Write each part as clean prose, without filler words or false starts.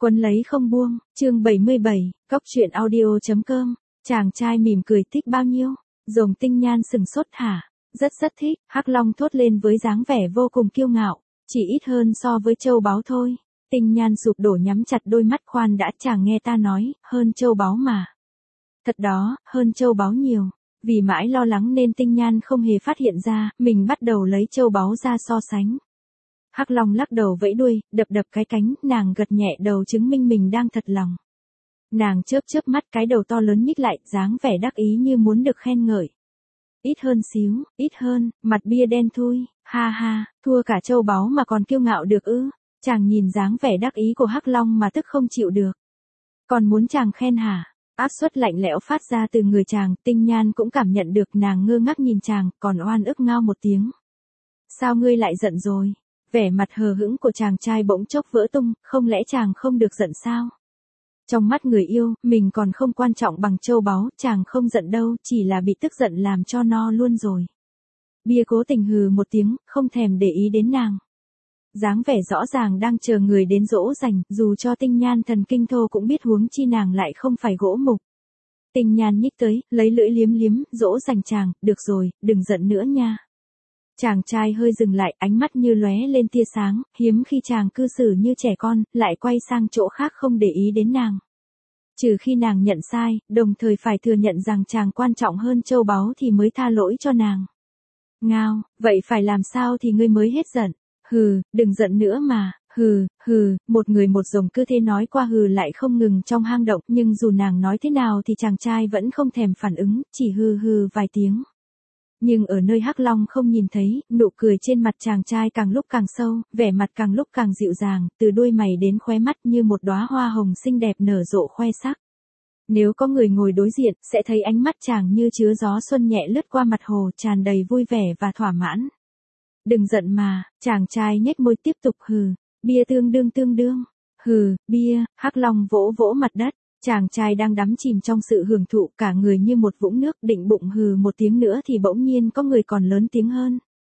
Quấn lấy không buông, chương 77, Cóc truyện audio.com, chàng trai mỉm cười thích bao nhiêu, Rồng Tinh Nhan sừng sốt hả, rất thích, Hắc Long thốt lên với dáng vẻ vô cùng kiêu ngạo, chỉ ít hơn so với châu báu thôi. Tinh Nhan sụp đổ nhắm chặt đôi mắt khoan đã chàng nghe ta nói, hơn châu báu mà. Thật đó, hơn châu báu nhiều. Vì mãi lo lắng nên Tinh Nhan không hề phát hiện ra, mình bắt đầu lấy châu báu ra so sánh. Hắc Long lắc đầu vẫy đuôi, đập cái cánh, nàng gật nhẹ đầu chứng minh mình đang thật lòng. Nàng chớp mắt cái đầu to lớn nhích lại, dáng vẻ đắc ý như muốn được khen ngợi. Ít hơn xíu, ít hơn, mặt bia đen thui, ha, thua cả châu báu mà còn kiêu ngạo được ư? Chàng nhìn dáng vẻ đắc ý của Hắc Long mà tức không chịu được. Còn muốn chàng khen hả? Áp suất lạnh lẽo phát ra từ người chàng, Tinh Nhan cũng cảm nhận được, nàng ngơ ngác nhìn chàng, còn oan ức ngao một tiếng. Sao ngươi lại giận rồi? Vẻ mặt hờ hững của chàng trai bỗng chốc vỡ tung, không lẽ chàng không được giận sao? Trong mắt người yêu, mình còn không quan trọng bằng châu báu, chàng không giận đâu, chỉ là bị tức giận làm cho no luôn rồi. Bia cố tình hừ một tiếng, không thèm để ý đến nàng. Dáng vẻ rõ ràng đang chờ người đến dỗ dành, dù cho Tinh Nhan thần kinh thô cũng biết huống chi nàng lại không phải gỗ mục. Tinh Nhan nhích tới, lấy lưỡi liếm, dỗ dành chàng, được rồi, đừng giận nữa nha. Chàng trai hơi dừng lại, ánh mắt như lóe lên tia sáng, hiếm khi chàng cư xử như trẻ con, lại quay sang chỗ khác không để ý đến nàng. Trừ khi nàng nhận sai, đồng thời phải thừa nhận rằng chàng quan trọng hơn châu báu thì mới tha lỗi cho nàng. Ngao, vậy phải làm sao thì ngươi mới hết giận? Hừ, đừng giận nữa mà, hừ, một người một rồng cứ thế nói qua hừ lại không ngừng trong hang động, nhưng dù nàng nói thế nào thì chàng trai vẫn không thèm phản ứng, chỉ hừ vài tiếng. Nhưng ở nơi Hắc Long không nhìn thấy, nụ cười trên mặt chàng trai càng lúc càng sâu, vẻ mặt càng lúc càng dịu dàng, từ đuôi mày đến khóe mắt như một đóa hoa hồng xinh đẹp nở rộ khoe sắc. Nếu có người ngồi đối diện, sẽ thấy ánh mắt chàng như chứa gió xuân nhẹ lướt qua mặt hồ, tràn đầy vui vẻ và thỏa mãn. Đừng giận mà, chàng trai nhếch môi tiếp tục hừ, bia tương đương, hừ, bia, Hắc Long vỗ mặt đất. Chàng trai đang đắm chìm trong sự hưởng thụ, cả người như một vũng nước, định bụng hừ một tiếng nữa thì bỗng nhiên có người còn lớn tiếng hơn.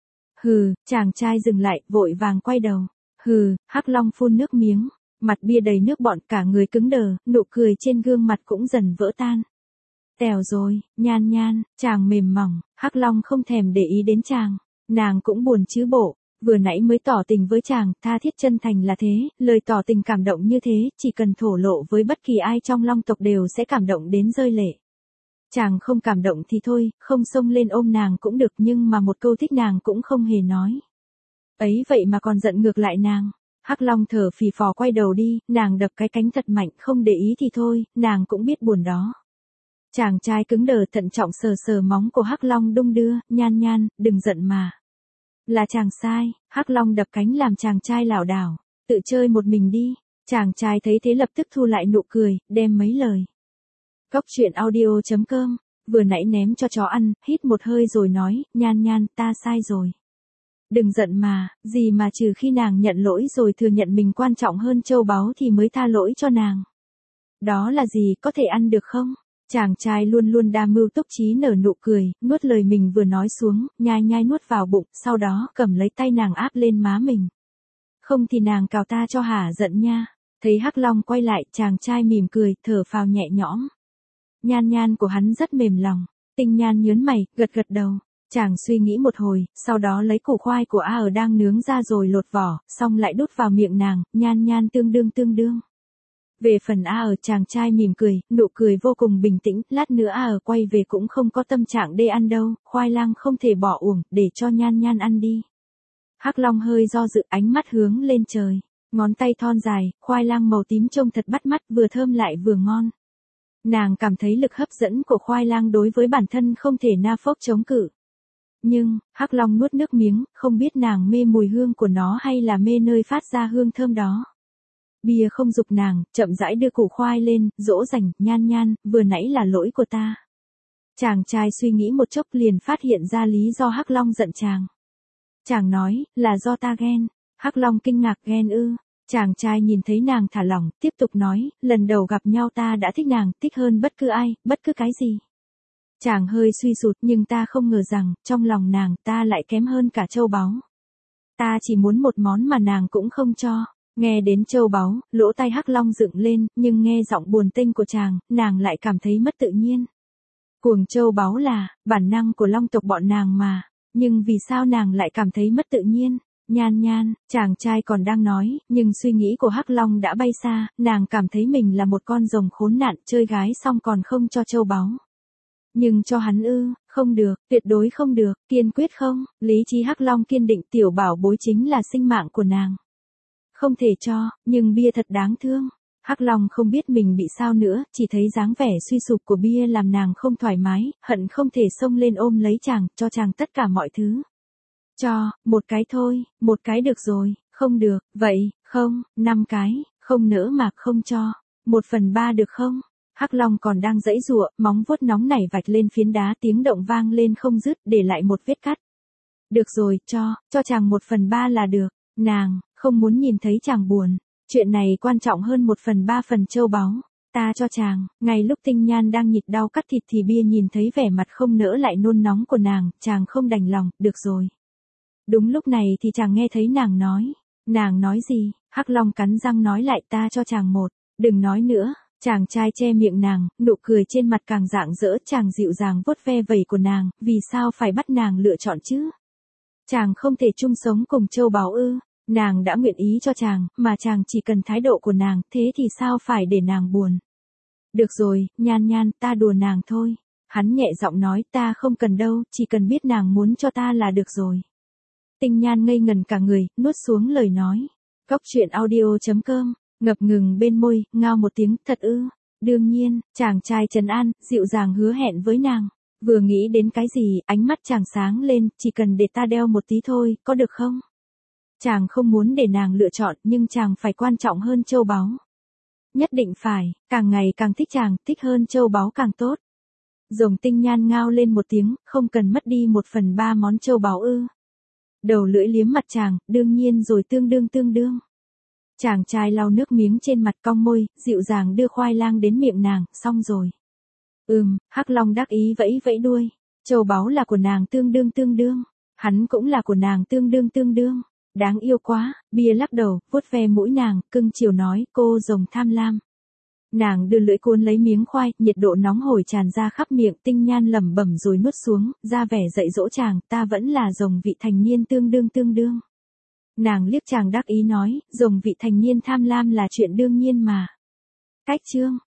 Hừ, chàng trai dừng lại, vội vàng quay đầu. Hừ, Hắc Long phun nước miếng, mặt bia đầy nước bọt, cả người cứng đờ, nụ cười trên gương mặt cũng dần vỡ tan. Tèo rồi, Nhan, chàng mềm mỏng, Hắc Long không thèm để ý đến chàng, nàng cũng buồn chứ bộ. Vừa nãy mới tỏ tình với chàng, tha thiết chân thành là thế, lời tỏ tình cảm động như thế, chỉ cần thổ lộ với bất kỳ ai trong Long tộc đều sẽ cảm động đến rơi lệ. Chàng không cảm động thì thôi, không xông lên ôm nàng cũng được, nhưng mà một câu thích nàng cũng không hề nói. Ấy vậy mà còn giận ngược lại nàng. Hắc Long thở phì phò quay đầu đi, nàng đập cái cánh thật mạnh, không để ý thì thôi, nàng cũng biết buồn đó. Chàng trai cứng đờ thận trọng sờ móng của Hắc Long đung đưa, Nhan, đừng giận mà. Là chàng sai, Hắc Long đập cánh làm chàng trai lảo đảo, tự chơi một mình đi. Chàng trai thấy thế lập tức thu lại nụ cười, đem mấy lời. Cóc truyện audio.com, vừa nãy ném cho chó ăn, hít một hơi rồi nói, Nhan, ta sai rồi. Đừng giận mà, gì mà trừ khi nàng nhận lỗi rồi thừa nhận mình quan trọng hơn châu báu thì mới tha lỗi cho nàng. Đó là gì, có thể ăn được không? Chàng trai luôn đa mưu túc trí nở nụ cười, nuốt lời mình vừa nói xuống, nhai nuốt vào bụng, sau đó cầm lấy tay nàng áp lên má mình. Không thì nàng cào ta cho hả giận nha. Thấy Hắc Long quay lại, chàng trai mỉm cười, thở phào nhẹ nhõm. Nhan của hắn rất mềm lòng. Tinh Nhan nhớn mày, gật đầu. Chàng suy nghĩ một hồi, sau đó lấy củ khoai của A ở đang nướng ra rồi lột vỏ, xong lại đút vào miệng nàng, Nhan tương đương. Về phần A ở, chàng trai mỉm cười, nụ cười vô cùng bình tĩnh, lát nữa A ở quay về cũng không có tâm trạng để ăn đâu, khoai lang không thể bỏ uổng, để cho Nhan ăn đi. Hắc Long hơi do dự, ánh mắt hướng lên trời, ngón tay thon dài, khoai lang màu tím trông thật bắt mắt, vừa thơm lại vừa ngon. Nàng cảm thấy lực hấp dẫn của khoai lang đối với bản thân không thể na phốc chống cự. Nhưng, Hắc Long nuốt nước miếng, không biết nàng mê mùi hương của nó hay là mê nơi phát ra hương thơm đó. Bia không giục nàng, chậm rãi đưa củ khoai lên, dỗ dành, Nhan, vừa nãy là lỗi của ta. Chàng trai suy nghĩ một chốc liền phát hiện ra lý do Hắc Long giận chàng. Chàng nói, là do ta ghen. Hắc Long kinh ngạc, ghen ư? Chàng trai nhìn thấy nàng thả lỏng, tiếp tục nói, lần đầu gặp nhau ta đã thích nàng, thích hơn bất cứ ai, bất cứ cái gì. Chàng hơi suy sụt, nhưng ta không ngờ rằng, trong lòng nàng, ta lại kém hơn cả châu báu. Ta chỉ muốn một món mà nàng cũng không cho. Nghe đến châu báu, lỗ tai Hắc Long dựng lên, nhưng nghe giọng buồn tênh của chàng, nàng lại cảm thấy mất tự nhiên. Cuồng châu báu là bản năng của long tộc bọn nàng mà, nhưng vì sao nàng lại cảm thấy mất tự nhiên? Nhan Nhan, chàng trai còn đang nói, nhưng suy nghĩ của Hắc Long đã bay xa, nàng cảm thấy mình là một con rồng khốn nạn, chơi gái xong còn không cho châu báu. Nhưng cho hắn không được, tuyệt đối không được, kiên quyết không, lý trí Hắc Long kiên định, tiểu bảo bối chính là sinh mạng của nàng. Không thể cho, nhưng bia thật đáng thương. Hắc Long không biết mình bị sao nữa, chỉ thấy dáng vẻ suy sụp của bia làm nàng không thoải mái, hận không thể xông lên ôm lấy chàng, cho chàng tất cả mọi thứ. Cho, một cái thôi, một cái được rồi, không được, vậy, không, 5 cái, không nỡ mà không cho, 1/3 được không? Hắc Long còn đang giãy giụa, móng vuốt nóng nảy vạch lên phiến đá, tiếng động vang lên không dứt, để lại một vết cắt. Được rồi, cho chàng 1/3 là được. Nàng không muốn nhìn thấy chàng buồn, chuyện này quan trọng hơn 1/3 phần châu báu. Ta cho chàng. Ngay lúc Tinh Nhan đang nhịn đau cắt thịt thì bia nhìn thấy vẻ mặt không nỡ lại nôn nóng của nàng, chàng không đành lòng, được rồi. Đúng lúc này thì chàng nghe thấy nàng nói. Nàng nói gì? Hắc Long cắn răng nói lại, ta cho chàng một. Đừng nói nữa. Chàng trai che miệng nàng, nụ cười trên mặt càng rạng rỡ, chàng dịu dàng vuốt ve vẩy của nàng, vì sao phải bắt nàng lựa chọn chứ? Chàng không thể chung sống cùng châu báu ư? Nàng đã nguyện ý cho chàng, mà chàng chỉ cần thái độ của nàng, thế thì sao phải để nàng buồn? Được rồi, Nhan Nhan, ta đùa nàng thôi. Hắn nhẹ giọng nói, ta không cần đâu, chỉ cần biết nàng muốn cho ta là được rồi. Tinh Nhan ngây ngần cả người, nuốt xuống lời nói. Cóc truyện audio.com, ngập ngừng bên môi, ngao một tiếng, thật ư? Đương nhiên, chàng trai trấn an, dịu dàng hứa hẹn với nàng. Vừa nghĩ đến cái gì, ánh mắt chàng sáng lên, chỉ cần để ta đeo một tí thôi, có được không? Chàng không muốn để nàng lựa chọn, nhưng chàng phải quan trọng hơn châu báu. Nhất định phải, càng ngày càng thích chàng, thích hơn châu báu càng tốt. Rồng Tinh Nhan ngao lên một tiếng, không cần mất đi 1/3 món châu báu ư? Đầu lưỡi liếm mặt chàng, đương nhiên rồi, tương đương. Chàng trai lau nước miếng trên mặt, cong môi, dịu dàng đưa khoai lang đến miệng nàng, xong rồi. Hắc Long đắc ý vẫy vẫy đuôi. Châu báu là của nàng tương đương. Hắn cũng là của nàng tương đương. Đáng yêu quá, bia lắc đầu, vuốt ve mũi nàng, cưng chiều nói, cô rồng tham lam. Nàng đưa lưỡi cuốn lấy miếng khoai, nhiệt độ nóng hổi tràn ra khắp miệng, Tinh Nhan lẩm bẩm rồi nuốt xuống, ra vẻ dạy dỗ chàng, ta vẫn là rồng vị thành niên tương đương. Nàng liếc chàng đắc ý nói, rồng vị thành niên tham lam là chuyện đương nhiên mà. Cách chương